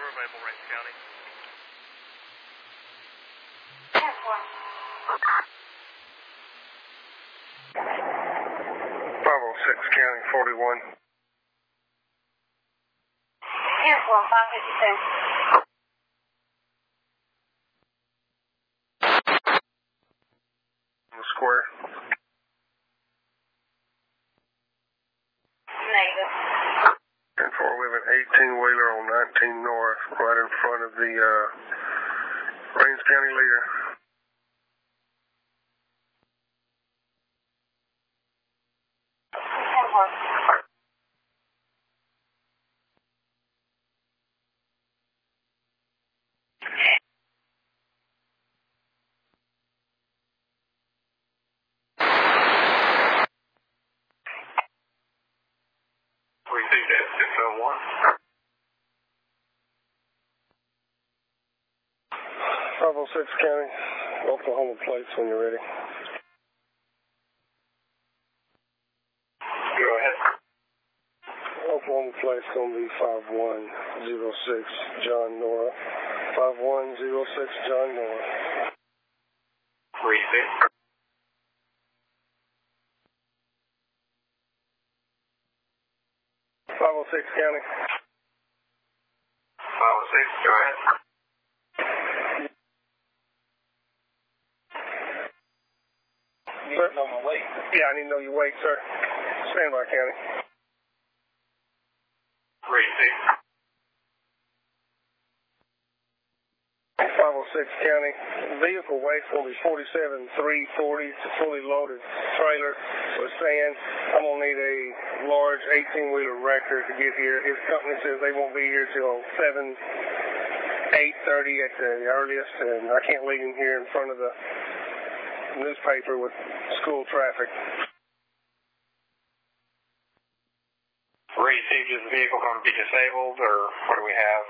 available, Range County. 506 County 41. 552. Square. Negative. 10-4, we have an 18-wheeler on 19 North, right in front of the Range County leader. Received at 601. 506 County, Oklahoma plates when you're ready. Go ahead. Oklahoma plates going to be 5106 John Nora. 5106 John Nora. Received. 506 County. 506, go ahead. You need to know my weight. Yeah, I need to know your weight, sir. Standby, County. Received. 506 County. Vehicle weight will be 47,340. It's a fully loaded trailer with sand. I'm going to need a large 18-wheeler wrecker to get here. His company says they won't be here till 8:30 at the earliest, and I can't leave him here in front of the newspaper with school traffic. Received. Is the vehicle going to be disabled, or what do we have?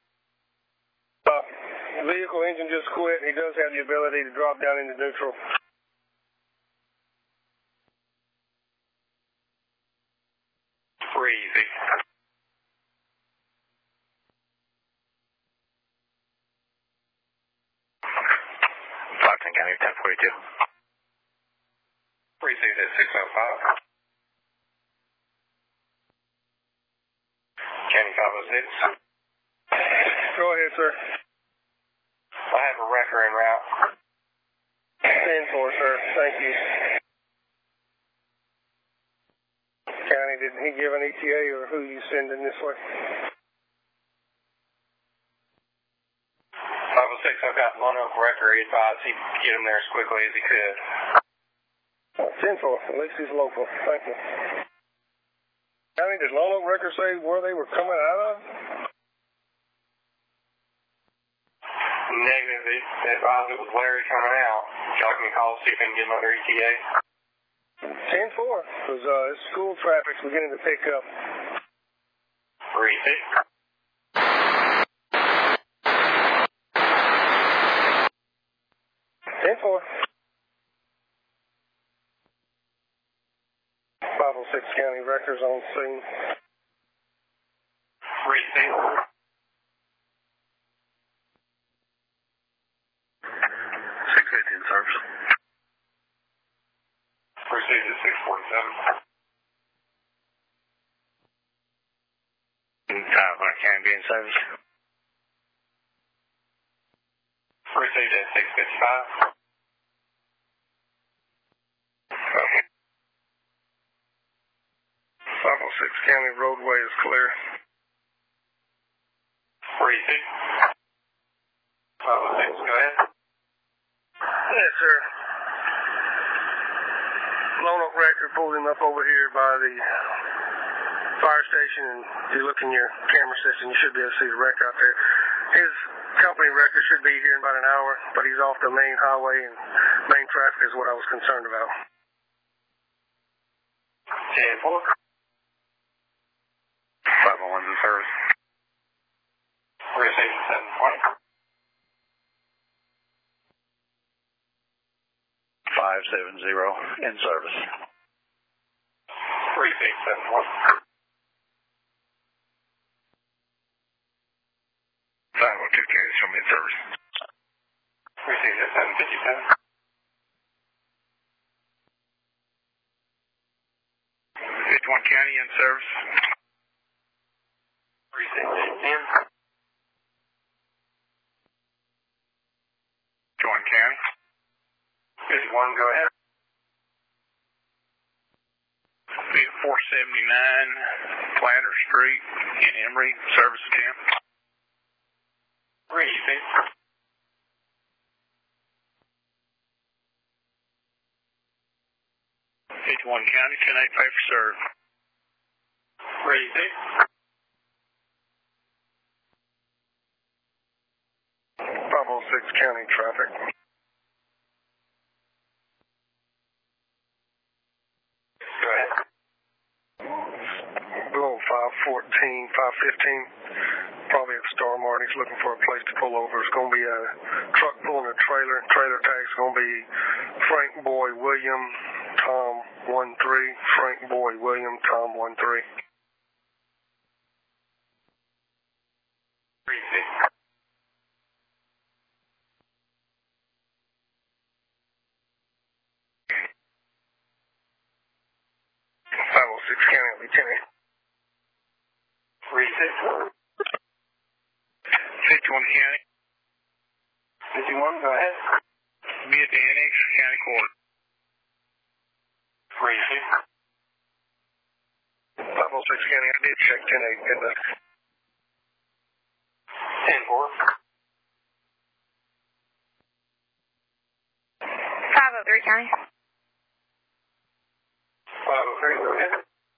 Vehicle engine just quit. He does have the ability to drop down into neutral. Received. County 1042. Received at 605. County 506. Go ahead, sir. I have a wrecker en route. 10-4, sir. Thank you. County, did he give an ETA or who you sending this way? 506, I've got Lone Oak wrecker. He advised he'd get him there as quickly as he could. 10-4. At least he's local. Thank you. County, did Lone Oak wrecker say where they were coming out of? Negative. He advised it was Larry coming out. Y'all can call, see if I can get another ETA. 10-4, because school traffic's beginning to pick up. Received. 10-4. 506 County wreckers on scene. Received. 618 service. Received at 647. Can be in service. Received at 655. 506 County roadway is clear. Received. 506, go ahead. Yes, sir. Lone Oak wrecker pulled him up over here by the fire station, and if you look in your camera system, you should be able to see the wrecker out there. His company wrecker should be here in about an hour, but he's off the main highway, and main traffic is what I was concerned about. 10-4. 501's in service. Received at 720. 570 in service. Received 7-1. show me in service. Received at 757. 51 County in service. Received at 10. 51 County. 51, go ahead. 479 Flanders Street in Emory, service camp. Received. 51 County, 10-8 paper serve. Received. 506 County traffic. Go ahead. Below 514, 515. Probably at Star Mart. He's looking for a place to pull over. It's going to be a truck pulling a trailer. Trailer tag's going to be Frank Boy William Tom 13. Frank Boy William Tom 13. Received. 506 County Lieutenant. Received. 51 County. 51, go ahead. Be at the Annex County Court. Received. 506 County, I did check 10-8, didn't I? 10-4. 503 County. 503, go ahead.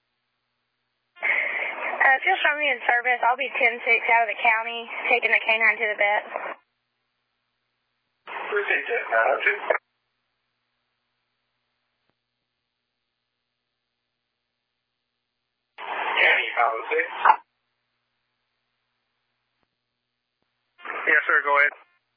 Fuel show me in service. I'll be 10-6 out of the county, taking the canine to the vet. Received at 902. County 506. Yes, sir, go ahead.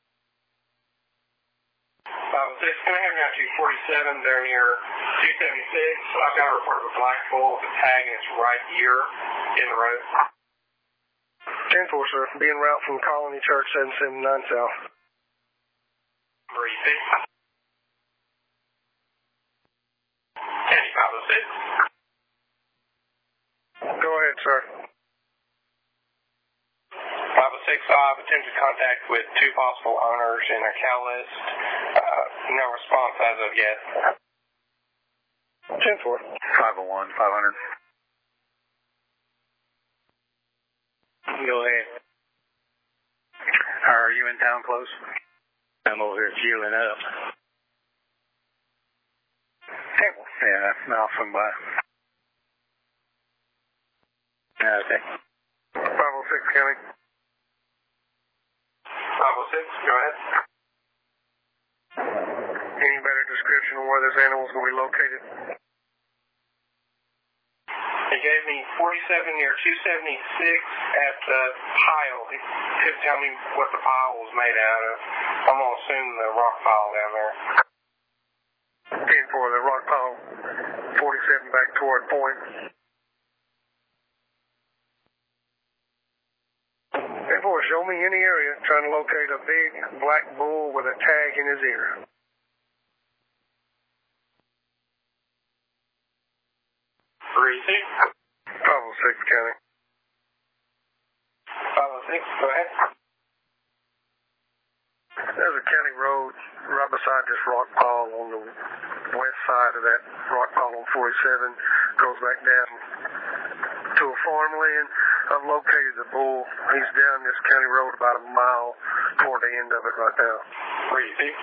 506, can I have you out to 47? They're near 276. I've got a report of a black bull with a tag and it's right here in the road. 10-4, sir. Be en route from Colony Church 779 South. Received. County 506. Go ahead, sir. 506, I've attempted contact with two possible owners in their cow list. No response as of yet. 10-4. 501, 500. Go ahead. Are you in town close? I'm over here fueling up. Yeah, I'll swing by. Okay. 506 County. 506, go ahead. Any better description of where this animal's going to be located? He gave me 47 near 276 at the pile. He couldn't tell me what the pile was made out of. I'm going to assume the rock pile down there. 10-4, the rock pile, 47 back toward point. 10-4, show me any area trying to locate a big black bull with a tag in his ear. Received. 506 County. 506, go ahead. There's a county road right beside this rock pile on the west side of that rock pile on 47. Goes back down to a farmland. I've located the bull. He's down this county road about a mile toward the end of it right now. Received.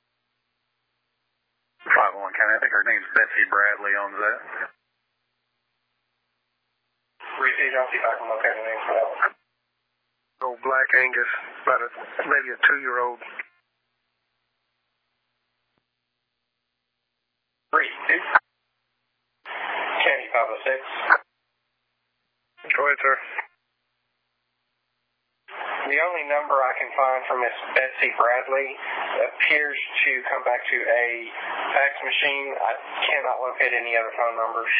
501 County, I think her name's Betsy Bradley owns that. Received, I'll see if I can locate the name for that one. Old Black Angus, about maybe a 2-year-old. Received. County 506. Go ahead, sir. The only number I can find from Miss Betsy Bradley appears to come back to a fax machine. I cannot locate any other phone numbers.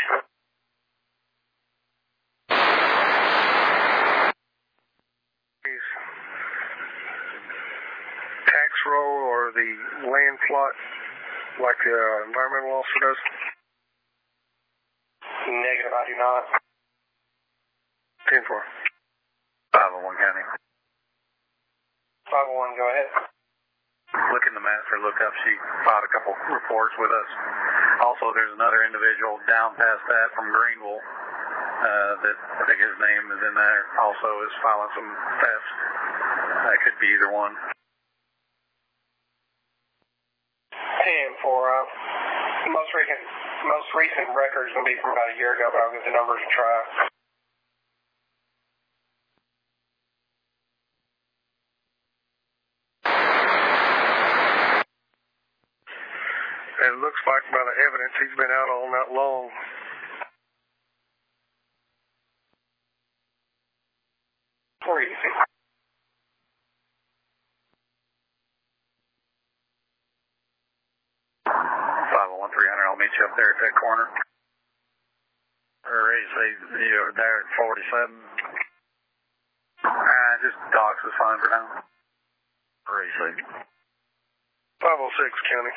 roll or the land plot like the environmental officer does? Negative, I do not. 10-4. 501 County. 501, go ahead. Look in the master lookup sheet, filed a couple reports with us. Also, there's another individual down past that from Greenville that I think his name is in there. Also is filing some thefts. That could be either one. 10 for most recent records will be from about a year ago, but I'll get the numbers and try. It looks like by the evidence he's been out all night long. Where do you think? 501 300, I'll meet you up there at that corner. Or is you're there at 47? Just docks is fine for now. Or is 506 County.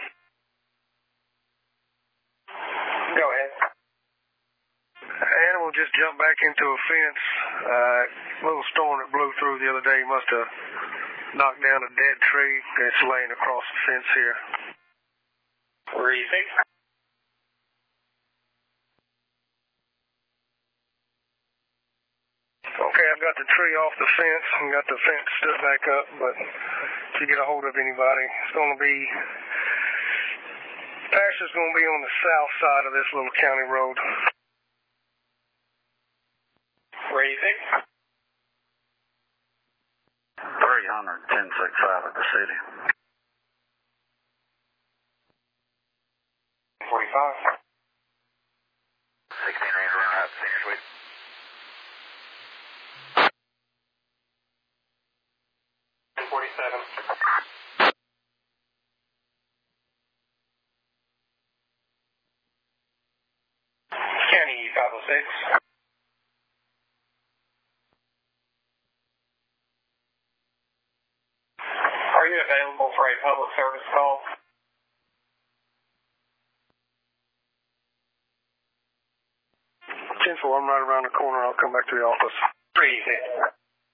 Go ahead. Animal just jumped back into a fence. Little storm that blew through the other day must have knocked down a dead tree that's laying across the fence here. Where do you think? Okay, I've got the tree off the fence and got the fence stood back up, but if you get a hold of anybody, it's going to be... Pasture's going to be on the south side of this little county road. Where do you think? 300, 1065 at the city. 45. 16 Ranger, run out, senior suite. County 506. Are you available for a public service call? I'm right around the corner. I'll come back to the office. 3.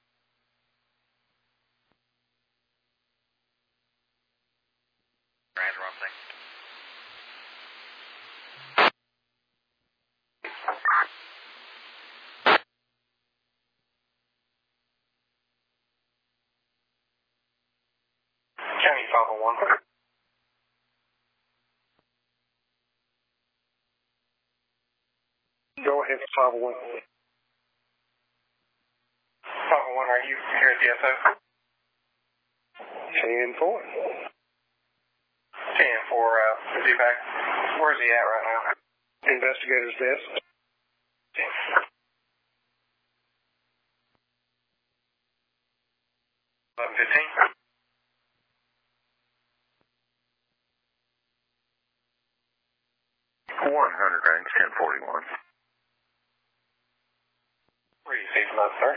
Ranger, one thing. County 501. Go ahead for 501. 501, are you here at the SO? 10-4. 10 for, is he back? Where's he at right now? Investigator's desk. 10. 11:15. 100 range, 1041. Where do you see from sir?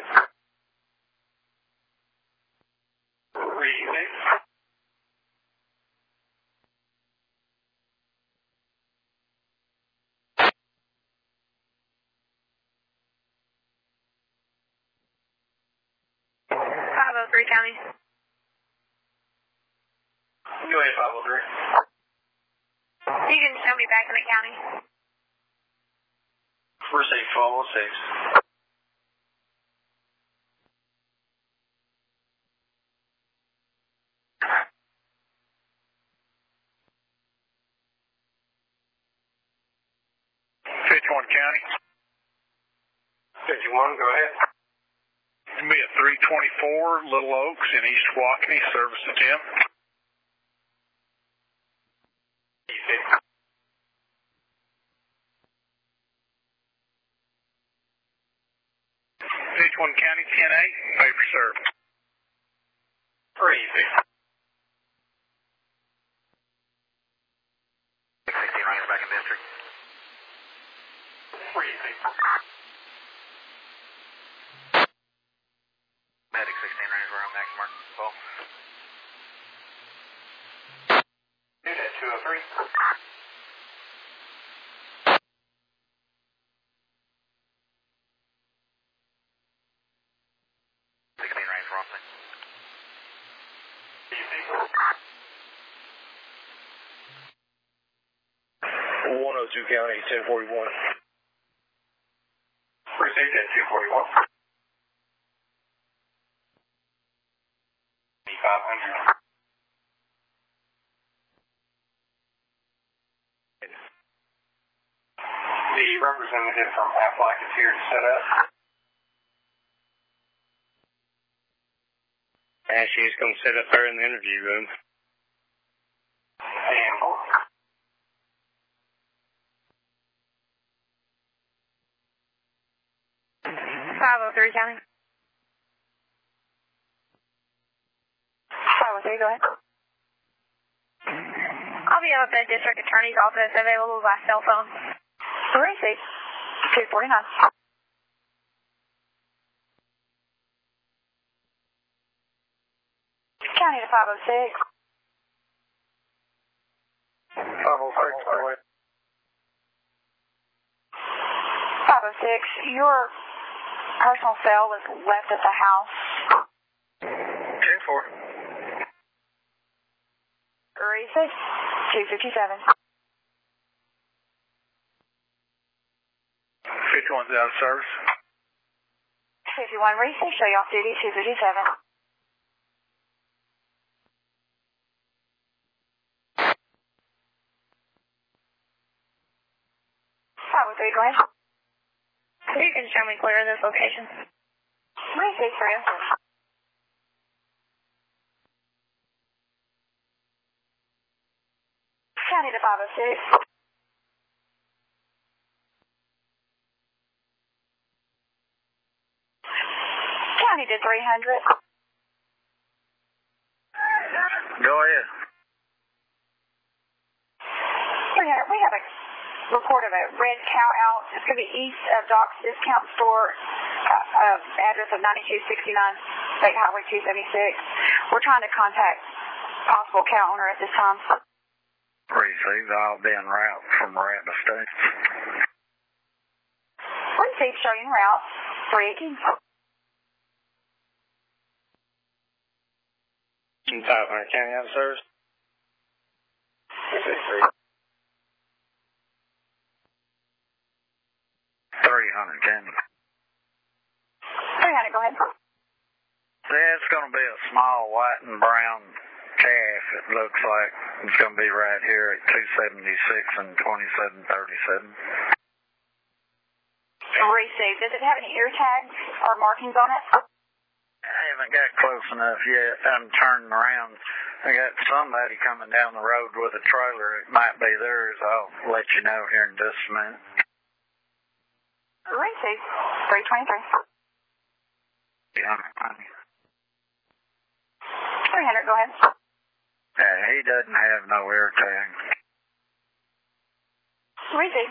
Where do you see? County. Go ahead, 503. You can show me back in the county. Receive 1206. County. 51, go ahead. Be at 324 Little Oaks in East Waukene, service to Tim. Page 1 County, 10-8, paper served. 3. 16 Ranger back in district. 3. Medic 16 Ranger, we're on Max Mark. Well. County, 1041. Received at 241. 500. The representative from Aflac is here to set up. And she's going to sit up there in the interview room. And 503 County. 503, go ahead. I'll be up at District Attorney's office, available by cell phone. Receipt 249. County to 506. 506, by the way. 506, your personal cell was left at the house. 10-4. Receipt 257. 51's out of service. 51 receipt, show you off duty 257. Go ahead. You can show me clear of this location. Receipt 307. County to 506. County to 300. Go ahead. 300. We have a report of a red cow out. It's going to be east of Doc's Discount Store, address of 9269 State Highway 276. We're trying to contact possible cow owner at this time. Received. I'll be en route from Rattler State. Receipt showing route 318. 500 County out of service. 300 County. 300, go ahead. Yeah, it's going to be a small white and brown calf. It looks like it's going to be right here at 276 and 2737. Received. Does it have any ear tags or markings on it? I haven't got close enough yet. I'm turning around. I got somebody coming down the road with a trailer. It might be theirs. I'll let you know here in just a minute. Receipt 323. 300, go ahead. Yeah, he doesn't have no ear tag. Receipt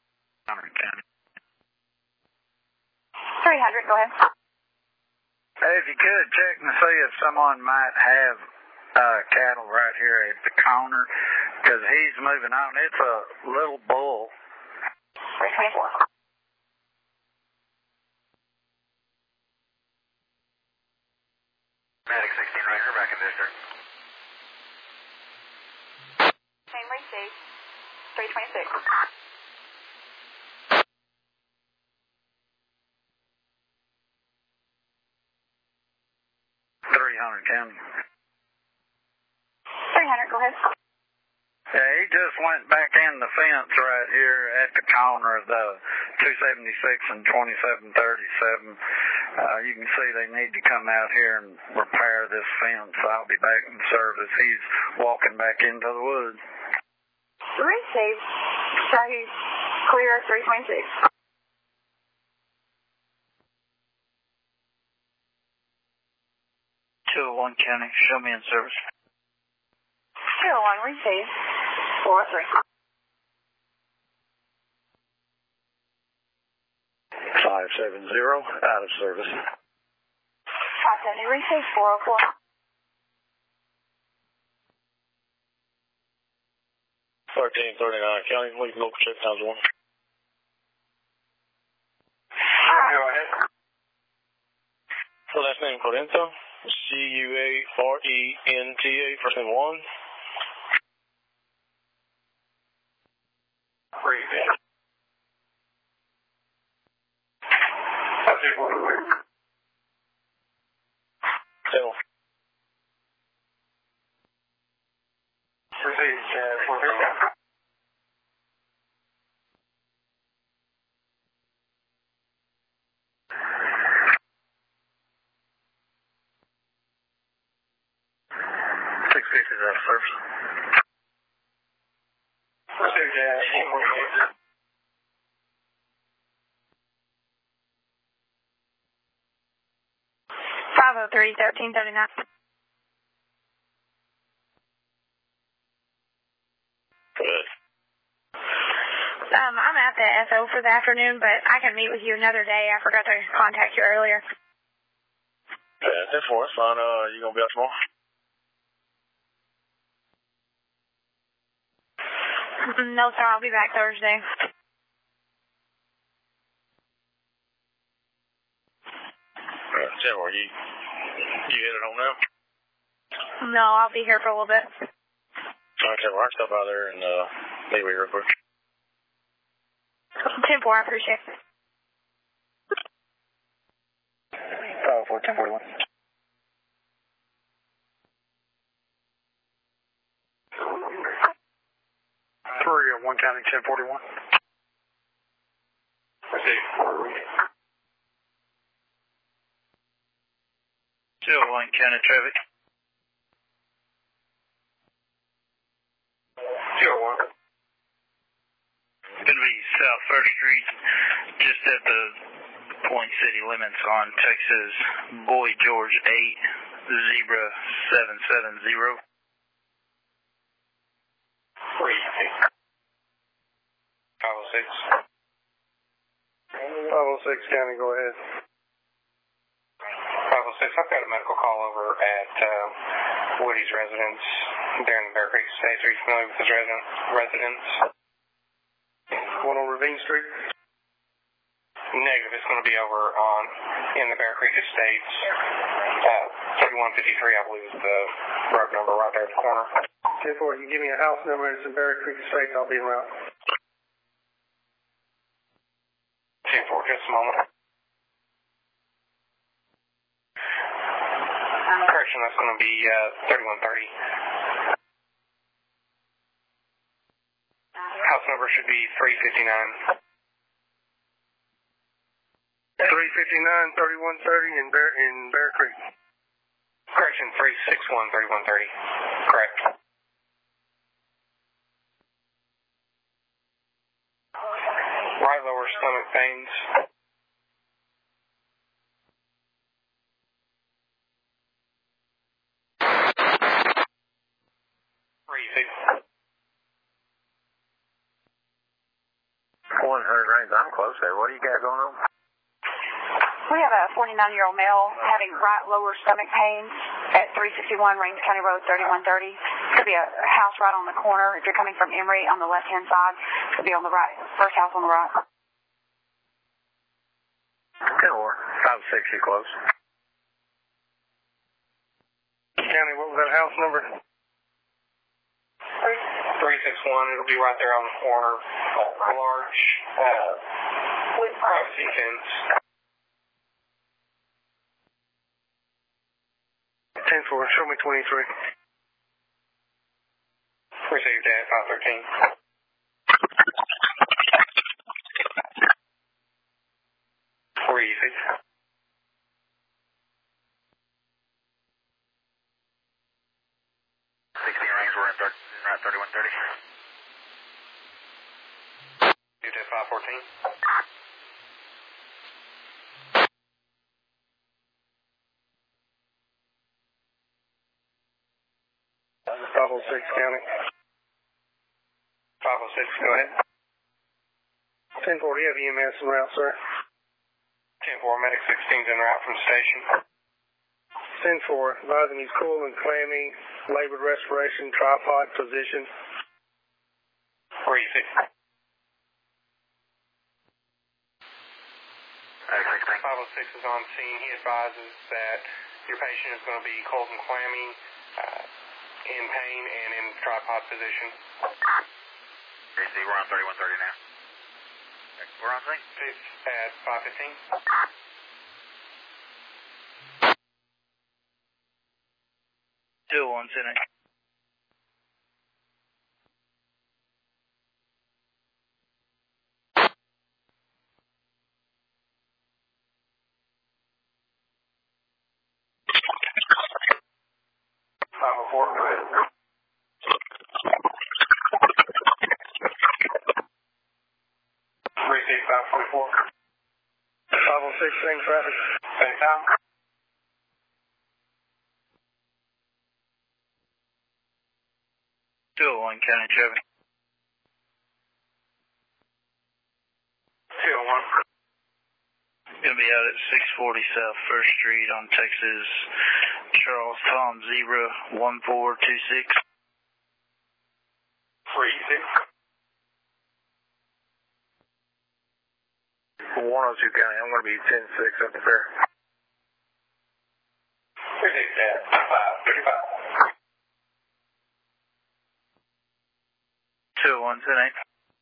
300, go ahead. Hey, if you could check and see if someone might have cattle right here at the corner, because he's moving on. It's a little bull. 324. Medic 16 Ranger back in district. Same receipt 326. 300 County. 300, go ahead. Yeah, he just went back in the fence right here at the corner of the 276 and 2737. You can see they need to come out here and repair this fence. I'll be back in service. He's walking back into the woods. Receive. Show you clear 326. 201 County, show me in service. 201, receive 403. 570 out of service. 570, receive 404. 1339 County, leave local check times 1. Go ahead. So last name Correnta, C-U-A-R-E-N-T-A, first name Juan. Great. That's it. Tell. Proceed, 439. Service. Proceed, 438. 503-1339. Good. I'm at the SO for the afternoon, but I can meet with you another day. I forgot to contact you earlier. Yeah, 10-4, that's fine. You gonna be out tomorrow? No, sir, I'll be back Thursday. Tell her, you headed home now? No, I'll be here for a little bit. Okay, well, I can stop out there and meet with you real quick. 10-4, I appreciate it. 504, 1041. 301 County, 1041. Proceed. 201 County traffic. 201. It's going to be South 1st Street, just at the Point City limits on Texas Boy George 8, Zebra 770. 506. 506 County, go ahead. 506, I've got a medical call over at Woody's residence there in the Bear Creek Estates. Are you familiar with his residence? One on Ravine Street. Negative. It's going to be over in the Bear Creek Estates. 3153, I believe, is the road number right there at the corner. 10-4, you give me a house number, it's in Bear Creek Estates, I'll be en route. 10-4, just a moment. Correction, that's going to be 3130. House number should be 359. 359, 3130 in Bear Creek. Correction, 361, 3130. Correct. Right lower stomach pains. Breathing. 100 range, I'm close there. What do you got going on? We have a 49-year-old male having right lower stomach pains at 351 Rains County Road 3130. Could be a house right on the corner. If you're coming from Emory on the left-hand side, could be on the right. First house on the right. 10-4, 5-6, you close. County, what was that house number? 361, it'll be right there on the corner. A large privacy fence. 10-4, show me 23. Received at 513. Where are you, 60 range, we're in right 3130. Received at 514. 506 County. 506, go ahead. 10-4, do you have EMS en route, sir? 10-4, Medic 16's en route from the station. 10-4, advising he's cool and clammy, labored respiration, tripod position. Where are you fixing? 506 is on scene. He advises that your patient is going to be cold and clammy, in pain, and in tripod position. JC, we're on 3130 now. We're on scene? It's at 515. Still on scene. Receive 544. 506, same traffic. Same time. Still on county traffic. 201. Gonna be out at 640 South 1st Street on Texas. Charles Tom 01426. 36. 102 County, I'm going to be 10-6 up there. 36 at 535. 201 tonight.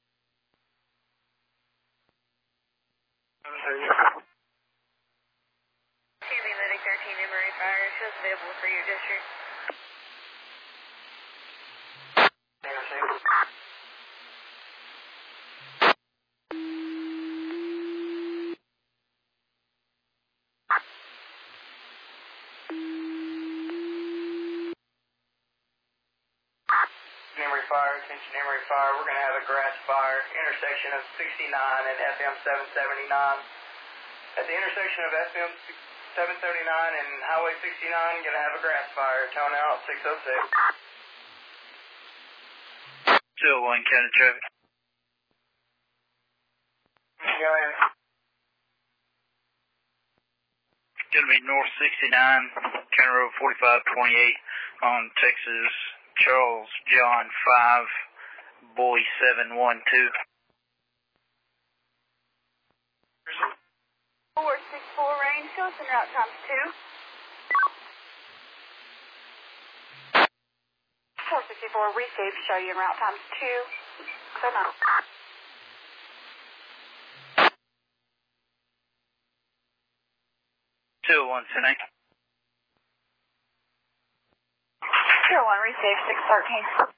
TV Medic 13 Emory Fire shows available for your district. Emory Fire, attention Emory Fire, we're going to have a grass fire, intersection of 69 and FM 779. At the intersection of FM 779 and Highway 69, going to have a grass fire, tone out 606. 201 county traffic. Go ahead. Gonna be north 69, county road 4528 on Texas. Charles John 5, Boy 712. 464 range, show us en route times 2. 464 receive, show you en route times 2. So no. 201 tonight. 01, receive 613.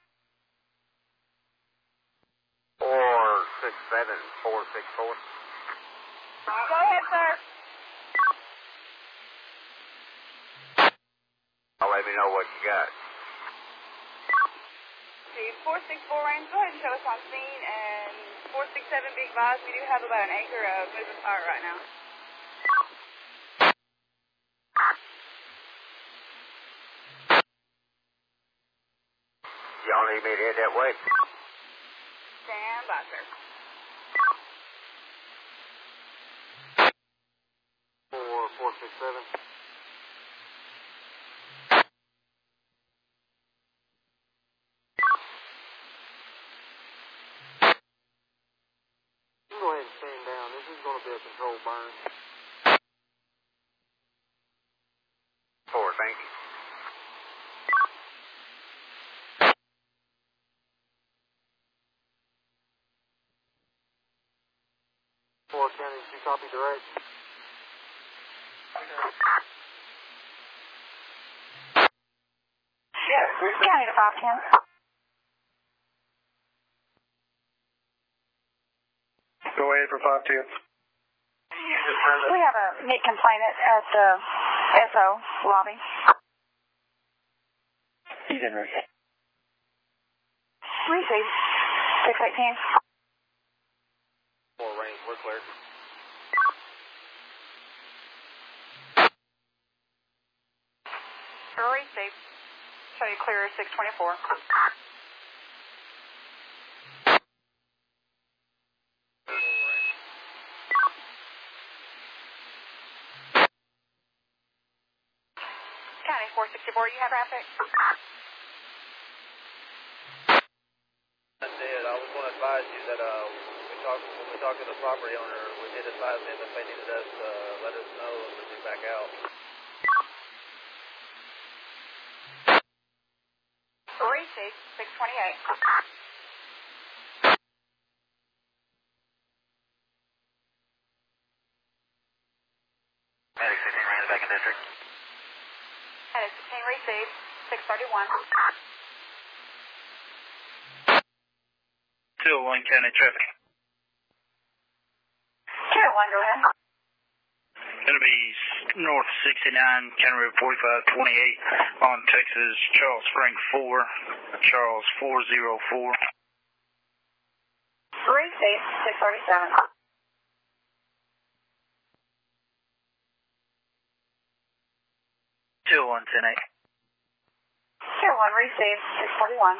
467-464. Go ahead, sir. Let me know what you got. See, 464 range, go ahead and show us on scene, and 467 Big Vise, we do have about an acre of moving fire right now. Y'all need me to head that way? Stand by, sir. 467. Go ahead and stand down. This is going to be a controlled burn. 4, thank you. County, did you copy direct? Yes, county to 510. Go ahead for 510. We have a meat complainant at the SO lobby. He's in receive. Receive 618. 4 range, we're clear. Receive. Show you clear 624. County 464, you have traffic? I did. I was going to advise you that when we talked to the property owner, we did advise them if they needed us to let us know and to be back out. Receive 628. Medic 16 ran back in district. Medic 16 receive 631. 201 County traffic. 201, go ahead. Going to be north 69, County Road 4528 on Texas, Charles Frank 4, Charles 404. Receive 637. 201 10-8. 201, receive 641.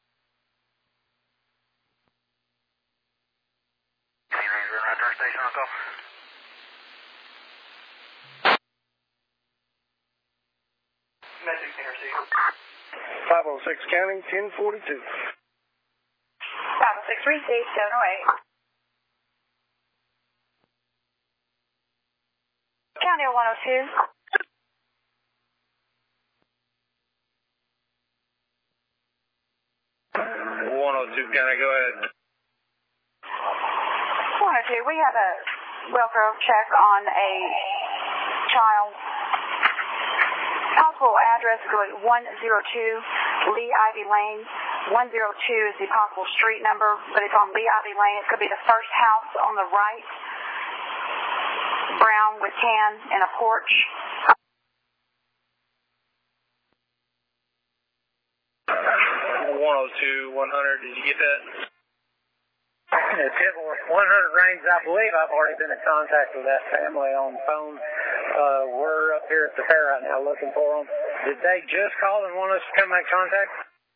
Return station on call. Med 16 receive. 506 County, 1042. 506 receive 708. County 102. 102 County, go ahead. 102, we have a welfare check on a child. Possible address is going to be 102 Lee Ivy Lane. 102 is the possible street number, but it's on Lee Ivy Lane. It's going to be the first house on the right. Brown with tan and a porch. 102 100, did you get that? 100 range, I believe I've already been in contact with that family on the phone. We're up here at the fair right now looking for them. Did they just call and want us to come make contact?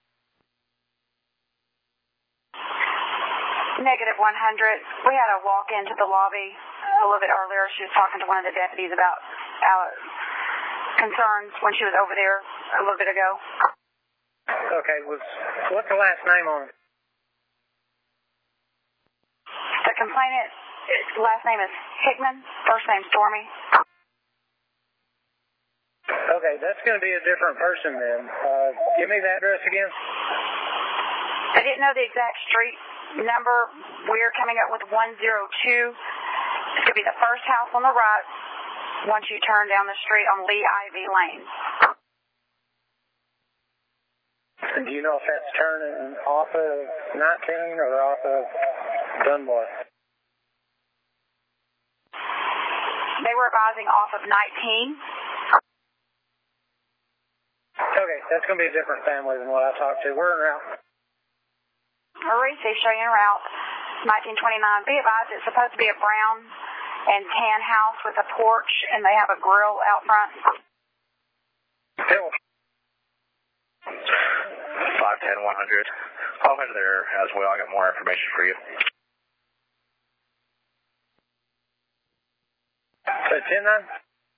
Negative 100. We had a walk into the lobby a little bit earlier. She was talking to one of the deputies about concerns when she was over there a little bit ago. Okay, what's the last name on it? The complainant, its last name is Hickman, first name Stormy. Okay, that's going to be a different person then. Give me the address again. I didn't know the exact street number. We're coming up with 102. It's going to be the first house on the right once you turn down the street on Lee Ivy Lane. And do you know if that's turning off of 19 or off of Dunbar? They were advising off of 19. Okay, that's going to be a different family than what I talked to. We're en route. Maurice, they show you en route. 1929. Be advised, it's supposed to be a brown and tan house with a porch, and they have a grill out front. Bill. 510 100. I'll head there as well. I got more information for you. So 10-9?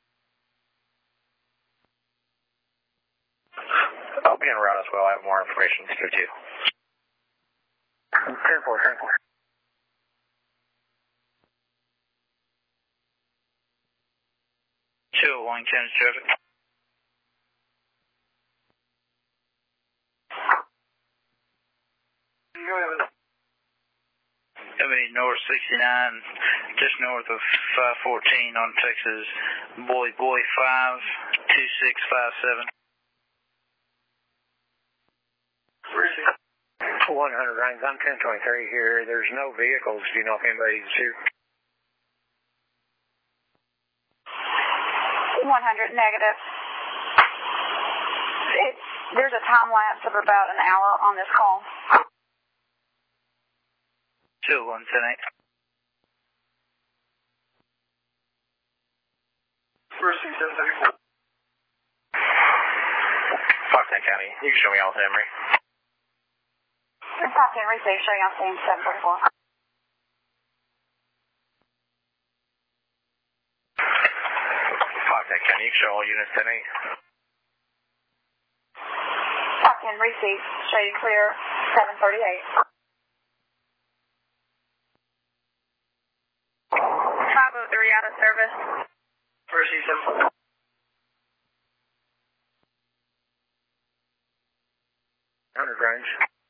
I'll be en route as well. I have more information to give to you. 10-4, 10-4. One County traffic. I mean, north 69, just north of 514 on Texas, Boy 5, 2657. 100 range. I'm 1023 here. There's no vehicles. Do you know if anybody's here? 100 negative. There's a time lapse of about an hour on this call. 201 10-8. Receive 734. 510 County. You can show me all of Emory. 510 receive, showing on scene 734. 510 County. You can show all units 10-8. 510 receive, show you clear 738. 100 range.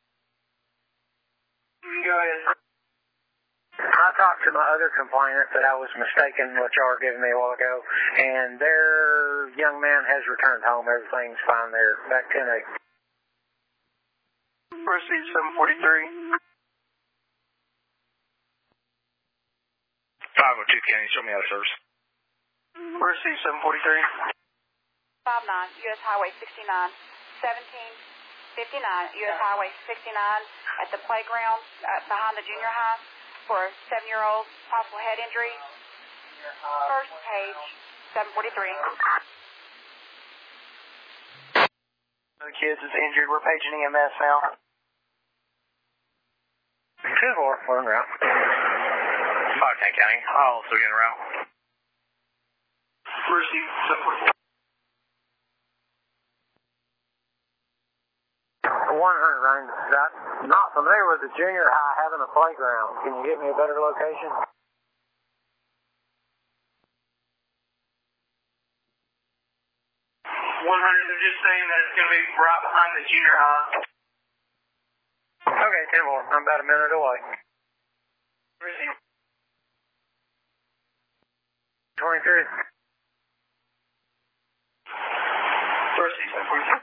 Go ahead. I talked to my other complainant that I was mistaken what y'all were giving me a while ago, and their young man has returned home. Everything's fine there. Back 10-8. Proceed 743. 502 County, show me out of service. Proceed 743. 59, U.S. Highway 69, 1759, U.S. Highway 69 at the playground behind the junior high for a 7-year-old possible head injury. First page, 743. The kids is injured. We're paging EMS now. 10-4, we're en route. 510 County, I'll also get en route. Proceed 743. 100 range. I'm not familiar with the junior high having a playground. Can you get me a better location? 100, they're just saying that it's going to be right behind the junior high. Okay, 10-4. I'm about a minute away. Proceed. 23. Proceed 743.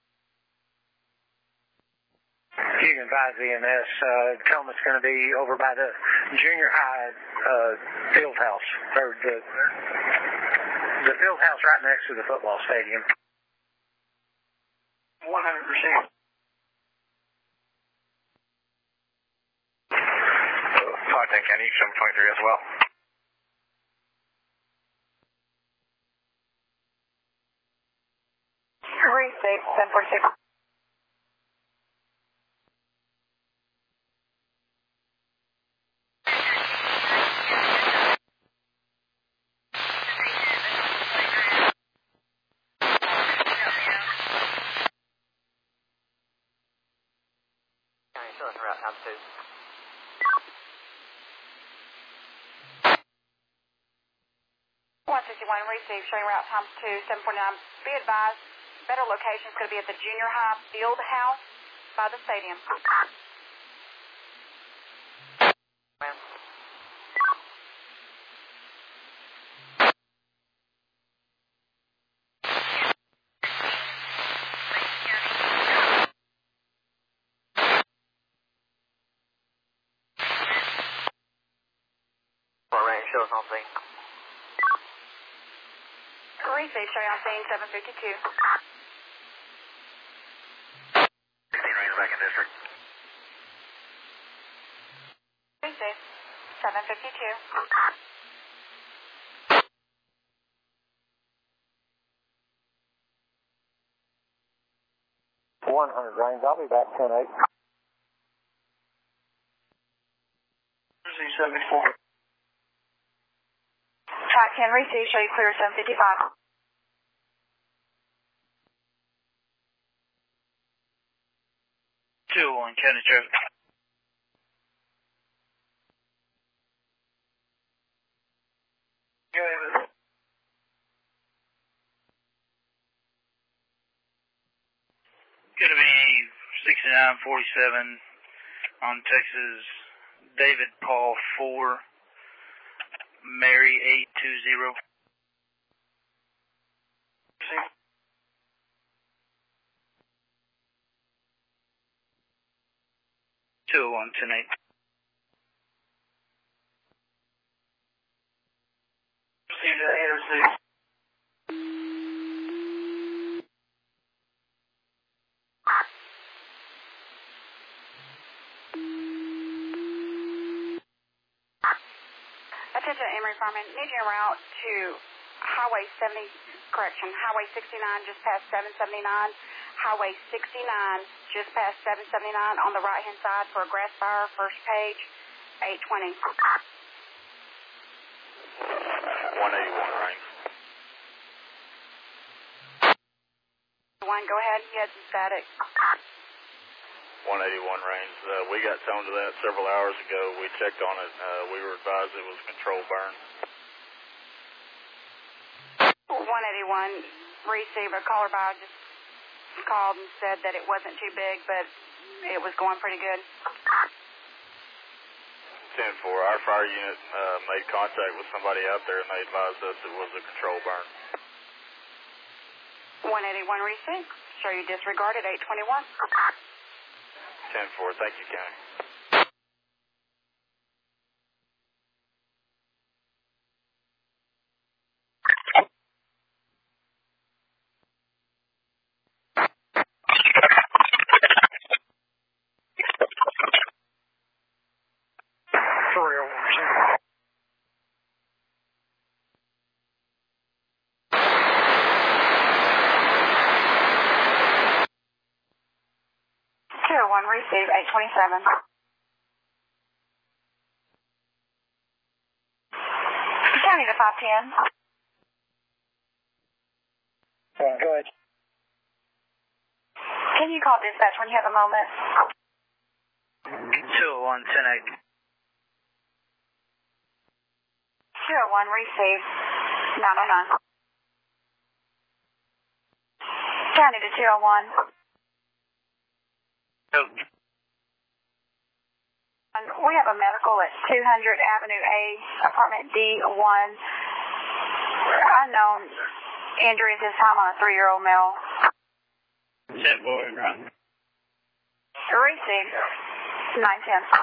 You can advise EMS. Tell them it's going to be over by the junior high field house, or the field house right next to the football stadium. 100%. 510 County, show me 23 as well. Receive 746. Route times 2. 161, receive, showing route times 2, 749. Be advised, better location is going to be at the junior high field house by the stadium. Shows on scene. Receive, showing on scene 752. 16 range back in district. Receive 752. 100 range. I'll be back 10-8. Proceed 74. Track 10, receive, show you clear 755. 201 County traffic. Go ahead. Gonna be 6947 on Texas, David Paul 4, Mary 820. 201 10-8. Proceed to 806. Attention Emory Farming, need you en route to Highway 69 just past 779, Highway 69 just past 779 on the right hand side for a grass fire, first page, 820. 181 range. 1, go ahead, you had some static. 181 range. We got toned to that several hours ago. We checked on it. We were advised it was a controlled burn. 181, receive a caller by just called and said that it wasn't too big, but it was going pretty good. 10-4, our fire unit made contact with somebody out there, and they advised us it was a control burn. 181 receive. Show you disregarded 821. 10-4, thank you, County. For real. 201 receive 827. County to 510. Go ahead. Can you call dispatch when you have a moment? 201 10-8. 201 receive 909. County to 201. We have a medical at 200 Avenue A, apartment D1. Unknown injury at this time on a 3-year-old male. 10-4, right. Receive 910.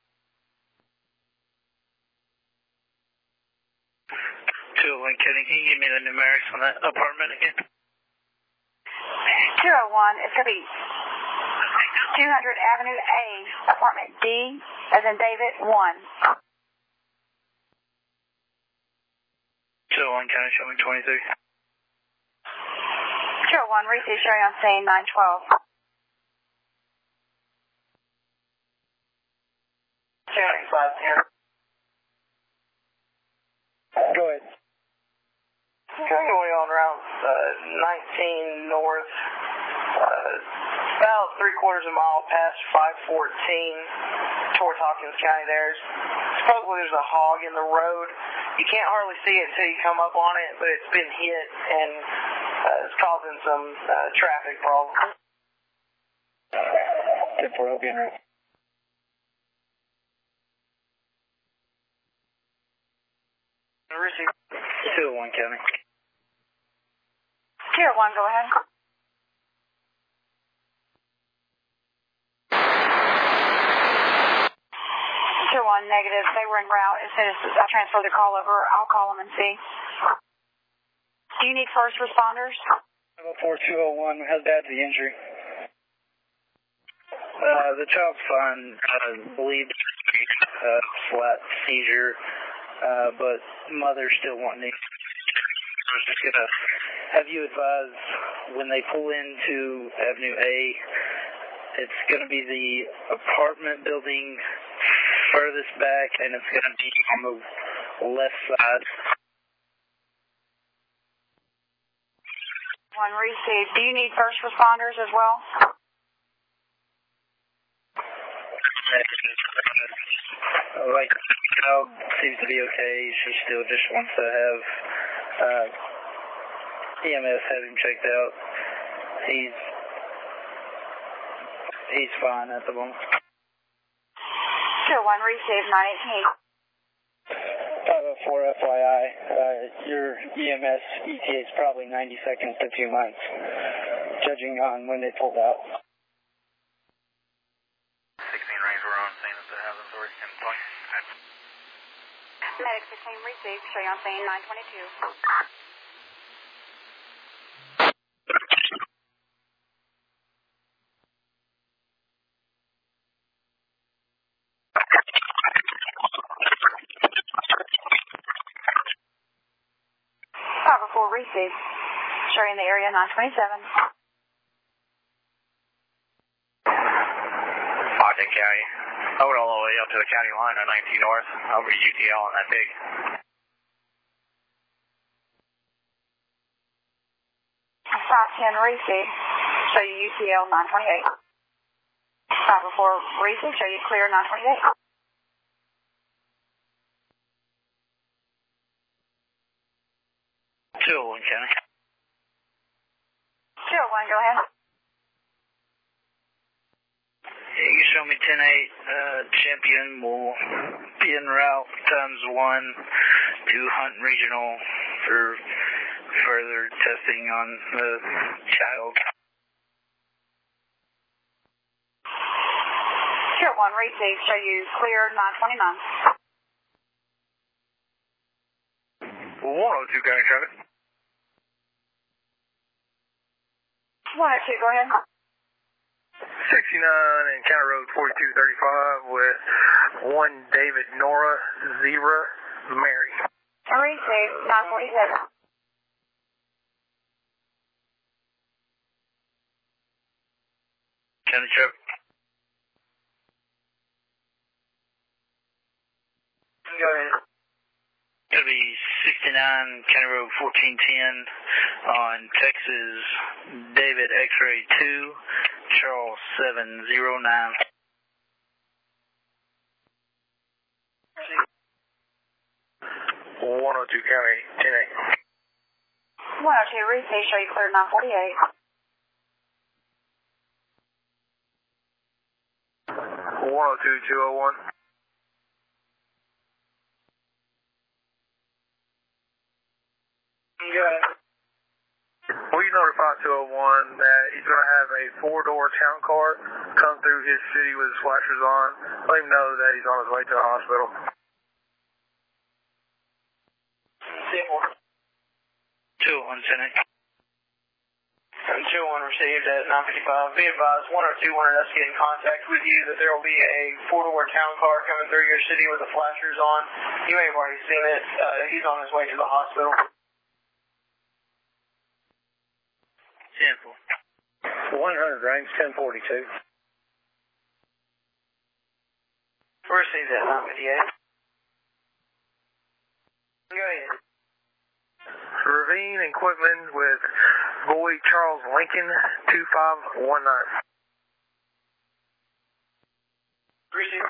201 Kenny, can you give me the numerics on that apartment again? 201, it's going to be 200 Avenue A, apartment D, as in David, 1. 201 County, show me 23. 201, receive, showing on scene 912. County 510. Go ahead. Going on Route 19 north, about 3/4 of a mile past 514 towards Hawkins County there. Supposedly there's a hog in the road. You can't hardly see it until you come up on it, but it's been hit and it's causing some traffic problems. Good for Hogan. Receive. 201 County. 201, go ahead. 201 negative. They were en route. As soon as I transfer the call over, I'll call them and see. Do you need first responders? 4201, how bad's the injury? The child's fine. I believe flat seizure, but mother's still wanting to. I was just gonna have you advise when they pull into Avenue A, it's gonna be the apartment building furthest back, and it's gonna be on the left side. One received. Do you need first responders as well? Like, child seems to be okay. She still just wants to have EMS have him checked out. He's fine at the moment. Sure, one received, 918. 504 FYI, your EMS ETA is probably 90 seconds to 2 months, judging on when they pulled out. 16 range, we're on scene at the housing authority. Medic 16 received, show you on scene 922. Before receive, showing the area 927. Ogden County. I went all the way up to the county line on 19 North, over to UTL on that pig. 510 receive, show you UTL 928. 504 receive, show you clear 928. 201 County. 201, go ahead. Army 10-8, Champion will be en route ×1 to Hunt Regional for further testing on the child. Sure, 1, receive. Show you clear 929. 102 County traffic. 102, go ahead. 69 and County Road 4235 with 1 David Nora Zebra Mary. Receive 947. County traffic. Go ahead. It'll be 69 County Road 1410 on Texas David X-Ray 2, Charles 709. County 10-8. 102, receive. Show you clear 948. 102-201. Go ahead. We notify 201 that he's going to have a 4-door town car come through his city with his flashers on. Let him know that he's on his way to the hospital. 201 10-8. 201 received at 955. Be advised, 102 wanted us to get in contact with you that there will be a 4-door town car coming through your city with the flashers on. You may have already seen it. He's on his way to the hospital. 10-4. 100 range 1042. Received at 958. Go ahead. Ravine and Quitman with Boyd Charles Lincoln 2519. Received.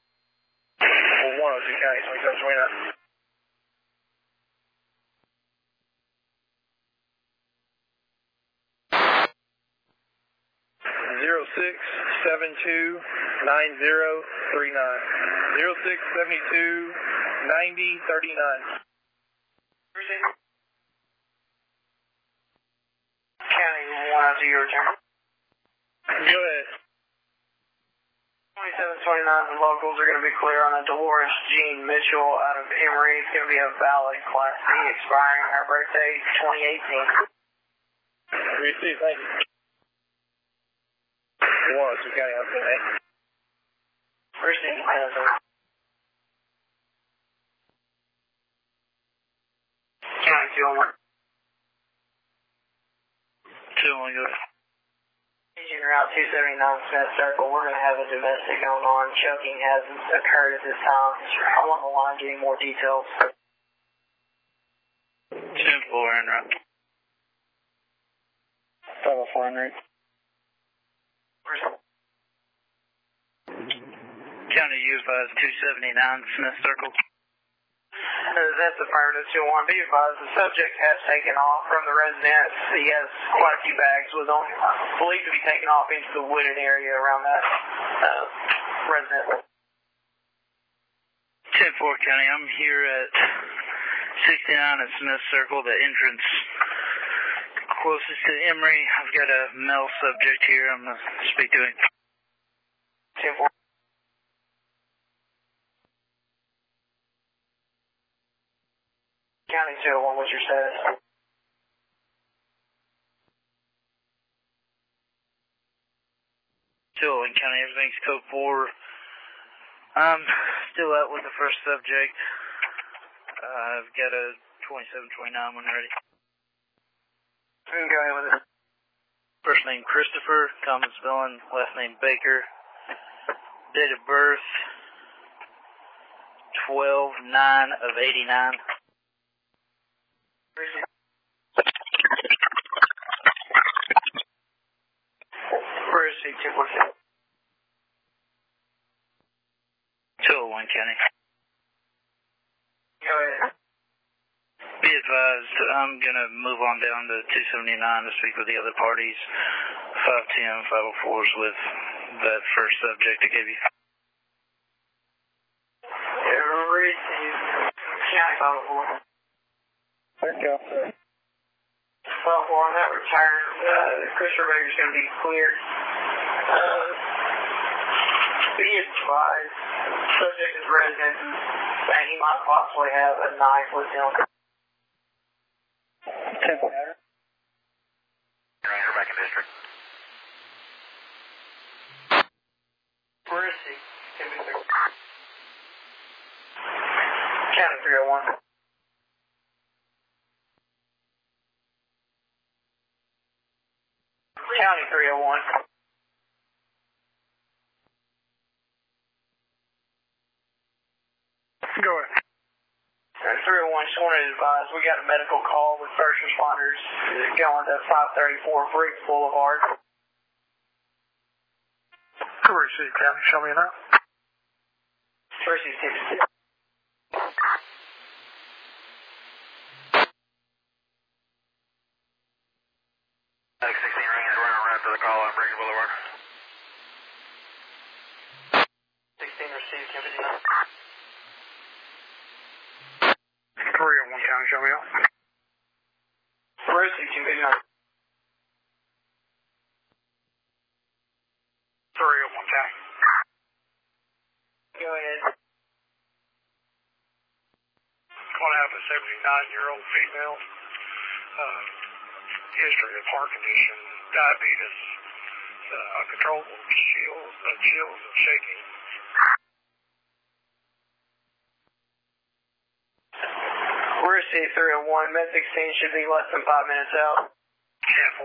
102 County 2729. 0672-9039. 0672-9039. County 102, your return. Go ahead. 2729, the locals are going to be clear on a Dolores Jean Mitchell out of Emory. It's going to be a valid Class C expiring her birthday, 2018. Receive, thank you. 102 County, okay. Receive, County 201. 201, go ahead. Agent Route 279 Smith Circle, we're going to have a domestic going on. Choking has occurred at this time. I'm on the line getting more details. 10-4 en route. 504 en route. County U advised 279 Smith Circle. That's affirmative 201. Be advised, the subject has taken off from the residence. He has quite a few bags with him. Believed to be taken off into the wooded area around that residence. 10-4 County, I'm here at 69 at Smith Circle, the entrance closest to Emory. I've got a male subject here. I'm going to speak to him. 10-4. County 201, what's your status? 201 County, everything's code 4. I'm still out with the first subject. I've got a 2729 when ready. Go ahead with it. First name Christopher, common spelling, last name Baker. Date of birth 12/9/89. Where is he? 201 County. Go ahead. Be advised, I'm going to move on down to 279 to speak with the other parties. 510, 504s with that first subject I gave you? Yeah, remember it? County 504. Let's go. 504 on that return. Christopher Baker's going to be cleared. He is advised. Subject is resident, and he might possibly have a knife with him. Temple. Ranger back in district. Where is he? County 301. County 301. Go ahead. 301, just wanted to advise, we got a medical call with first responders going to 534 Briggs Boulevard. Where is he, County? Show me that. Where is he? 16 Ranger, running around to the call on Briggs Boulevard. 16 received, Timothy. 301 County, show me out. Where is he, Timothy? 301 County. Go ahead. Going to have a 79-year-old female. History of heart condition, diabetes, uncontrollable chills and shaking. Where is he? 301. Med 16 should be less than 5 minutes out. 10-4.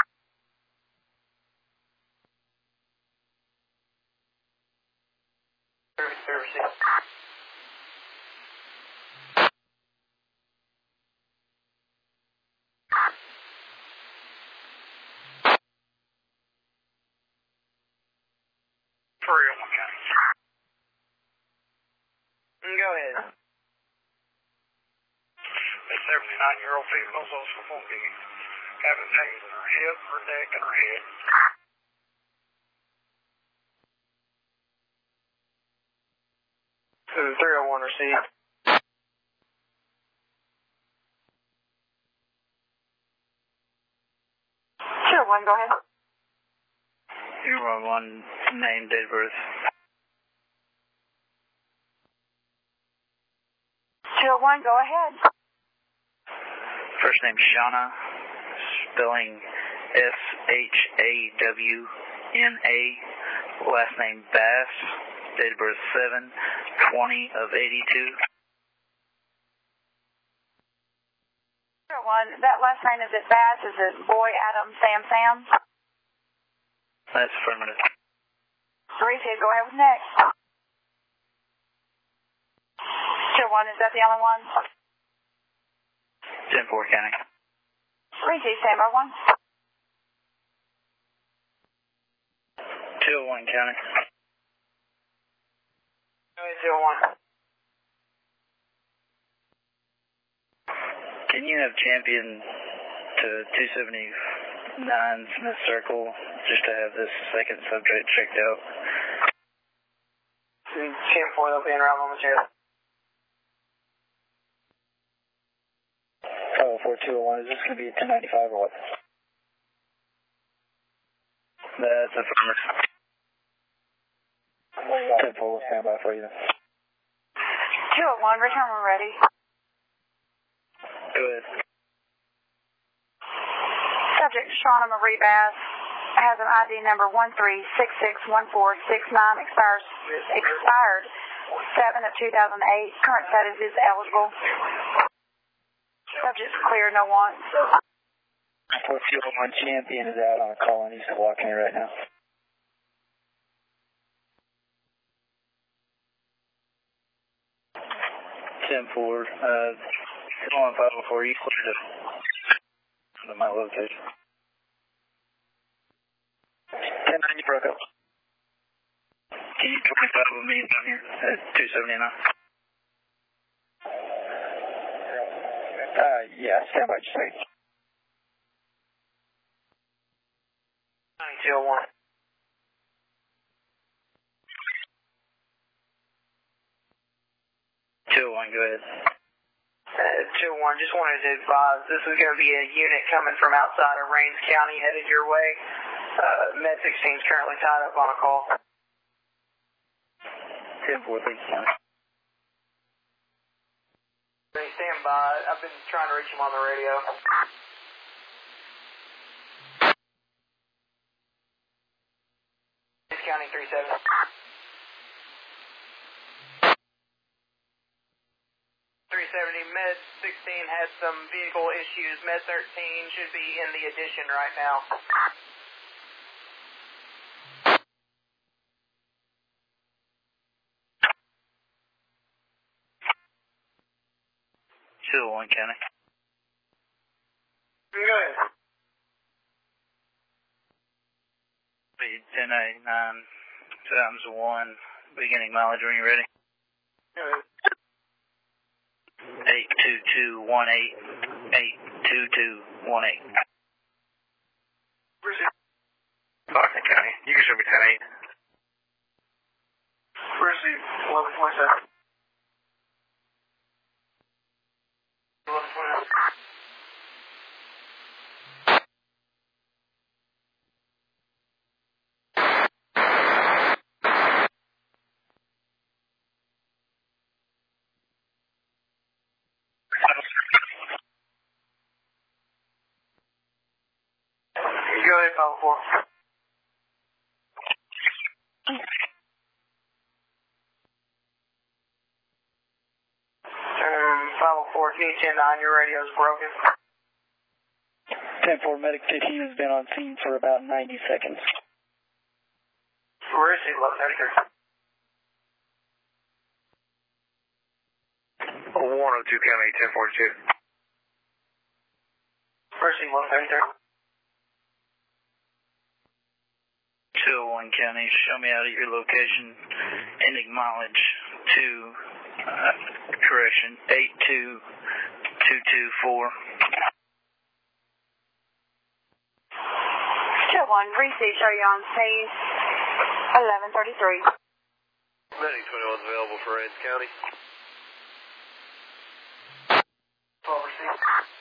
Service. County. Go ahead. A 79-year-old female is also going to be having pains in her hip, her neck, and her head. So 301 received. Sure, one, go ahead. 011, name, date of birth. 201, go ahead. First name Shauna, spelling S-H-A-W-N-A. Last name Bass, date of birth 7/20 of 82. 201, that last name, is it Bass? Is it Boy, Adam, Sam? That's affirmative. 32, go ahead with next. 201, is that the only one? 10-4 County. 32, stand by 1. 201 County. Go ahead, 201. Can you have champion to 279 Smith Circle just to have this second subject checked out? 10-4, they'll be in around momentarily. 504-201, is this going to be 1095 or what? That's affirmative. 10-4, we'll stand by for you then. 201, return when ready. Go ahead. Subject Shauna Marie Bass has an ID number 13661469, expired 7 of 2008. Current status is eligible. Subject's clear, no wants. 401 champion is out on a call and he's walking right now. Ten forward. 504, you cleared it. To my location. 10-9, you broke up. Can you 25 with me down here at 279? Yeah, stand by, just wait. 9201. 201, go ahead. 201, just wanted to advise, this is going to be a unit coming from outside of Rains County headed your way. Med 16 is currently tied up on a call. 10-4, thanks, County. Stand by. I've been trying to reach him on the radio. County 37. Med 16 had some vehicle issues. Med 13 should be in the addition right now. One County. Go ahead. 1089 times 1, beginning mileage when you're ready. Go ahead. 82218, 82218. Stockton County. You can show me 10-8. Where's the 1127? Go ahead, 504. Turn 504, K109, your radio's broken. 10-4, Medic 15 has been on scene for about 90 seconds. Where is he, 1133? 102 County, 1042. Where is he, 1133? 201 County, show me out at your location, ending mileage 82224. 201, receive, show you on scene, 1133. Medic 21 is available for Rains County. 12 received.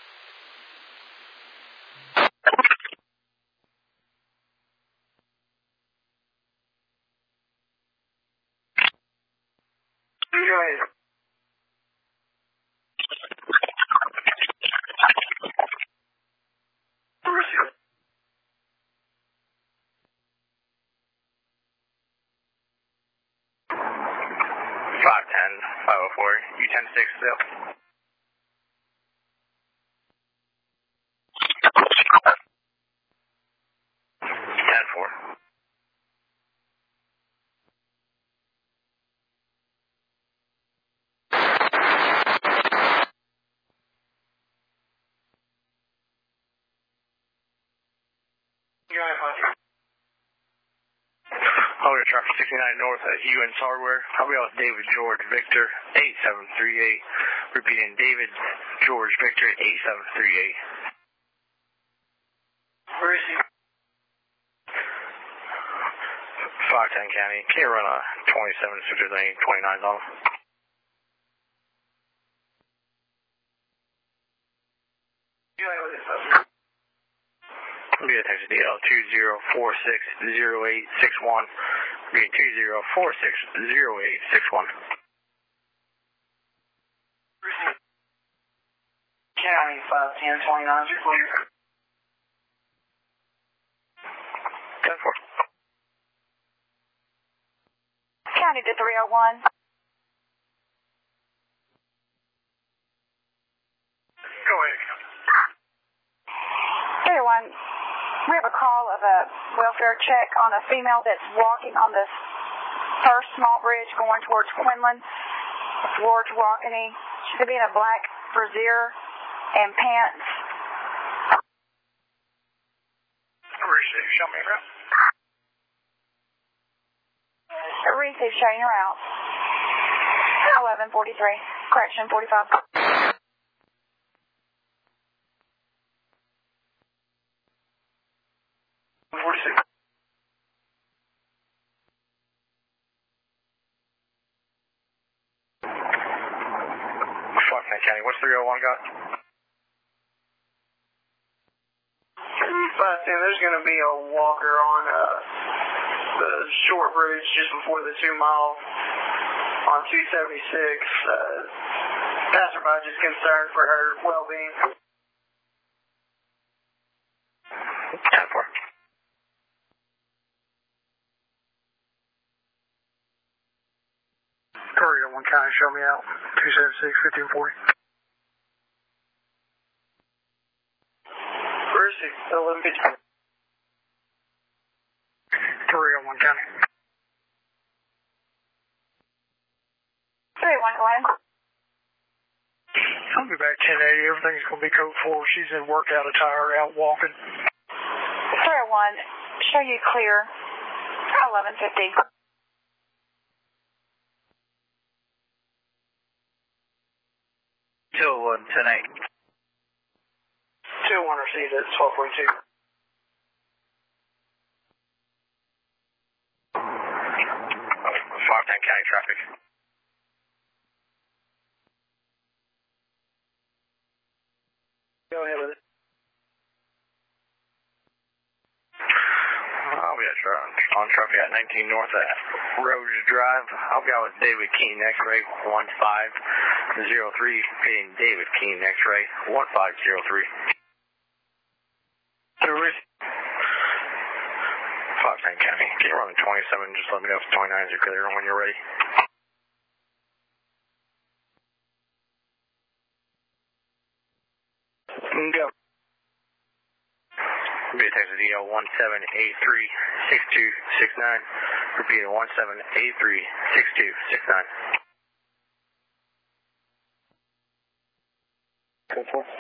Go ahead. Receive. 504, U-10-6 still. 10-4. Go ahead, Puncher. Over to traffic 69 north at UN's Hardware. I'll be out with David George Victor 8738. Repeating, David George Victor 8738. Where is he? 510 County. Can you run a 27 Citrus Lane 29 on him? Go ahead with this, Puncher. Be a text DL 20460861. Being 20460861. County 51029 is clear. 10-4. County to 301. Go ahead. 301. We have a call of a welfare check on a female that's walking on this first small bridge going towards Quinlan, towards Walkeny. She could be in a black brassiere and pants. Receive, show me, bro. Receive, showing her out. 1143, correction 45. 46. got. 510, there's going to be a walker on the short bridge just before the 2 mile on 276. Passerby just concerned for her well-being. 10-4. Courier 1 County, show me out. 276, 1540. Where's 1150? Courier 1 County. 3-1, go ahead. I'll be back 1080. Everything's going to be code 4. She's in workout attire, out walking. 301, show you clear. 1150. 201, 10-8. 201 received at 1242. 510 County traffic. Go ahead with it. I'll be on traffic at 19 North at Rose Drive. I'll be out with David Keene, X-ray 1503. Paying David Keene, X-ray 1503. 510 County. Can you run 27? Just let me know if 29s are clear when you're ready. Go. Be a text to DL 1783-6269. Repeating 1783-6269. Go for it.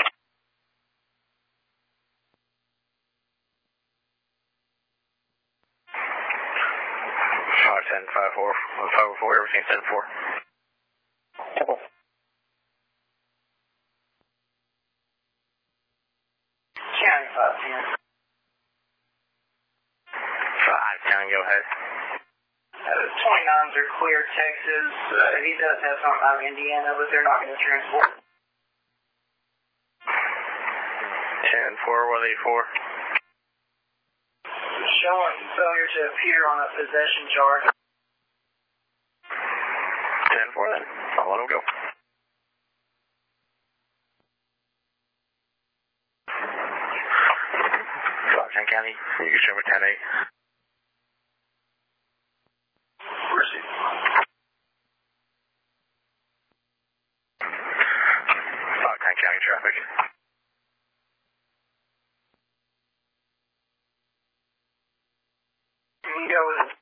510, 504, everything 10-4. County 510. 510, go ahead. 29s are clear, Texas. He does have something out of Indiana, but they're not going to transport. 10-4, 184. Showing failure to appear on a possession charge. 10-4 then. I'll let him go. Clarkson County, you can show me 10-8. Receive. 510 County traffic. Go with it.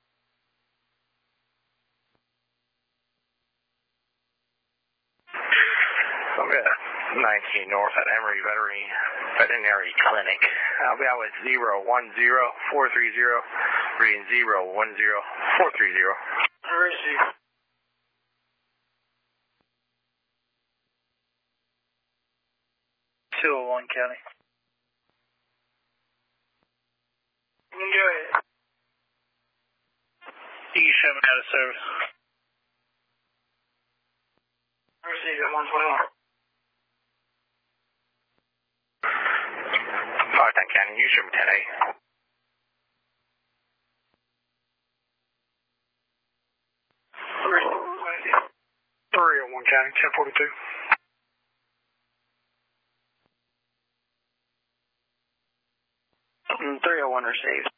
Okay. 19 North at Emory Veterinary Clinic. I'll be out with 010430, reading 010430. Receive. 201 County. Go ahead. You can show me out of service. Receive at 121. 510 County, you show me 10-8. Receive. 301 County, 1042. 301 received.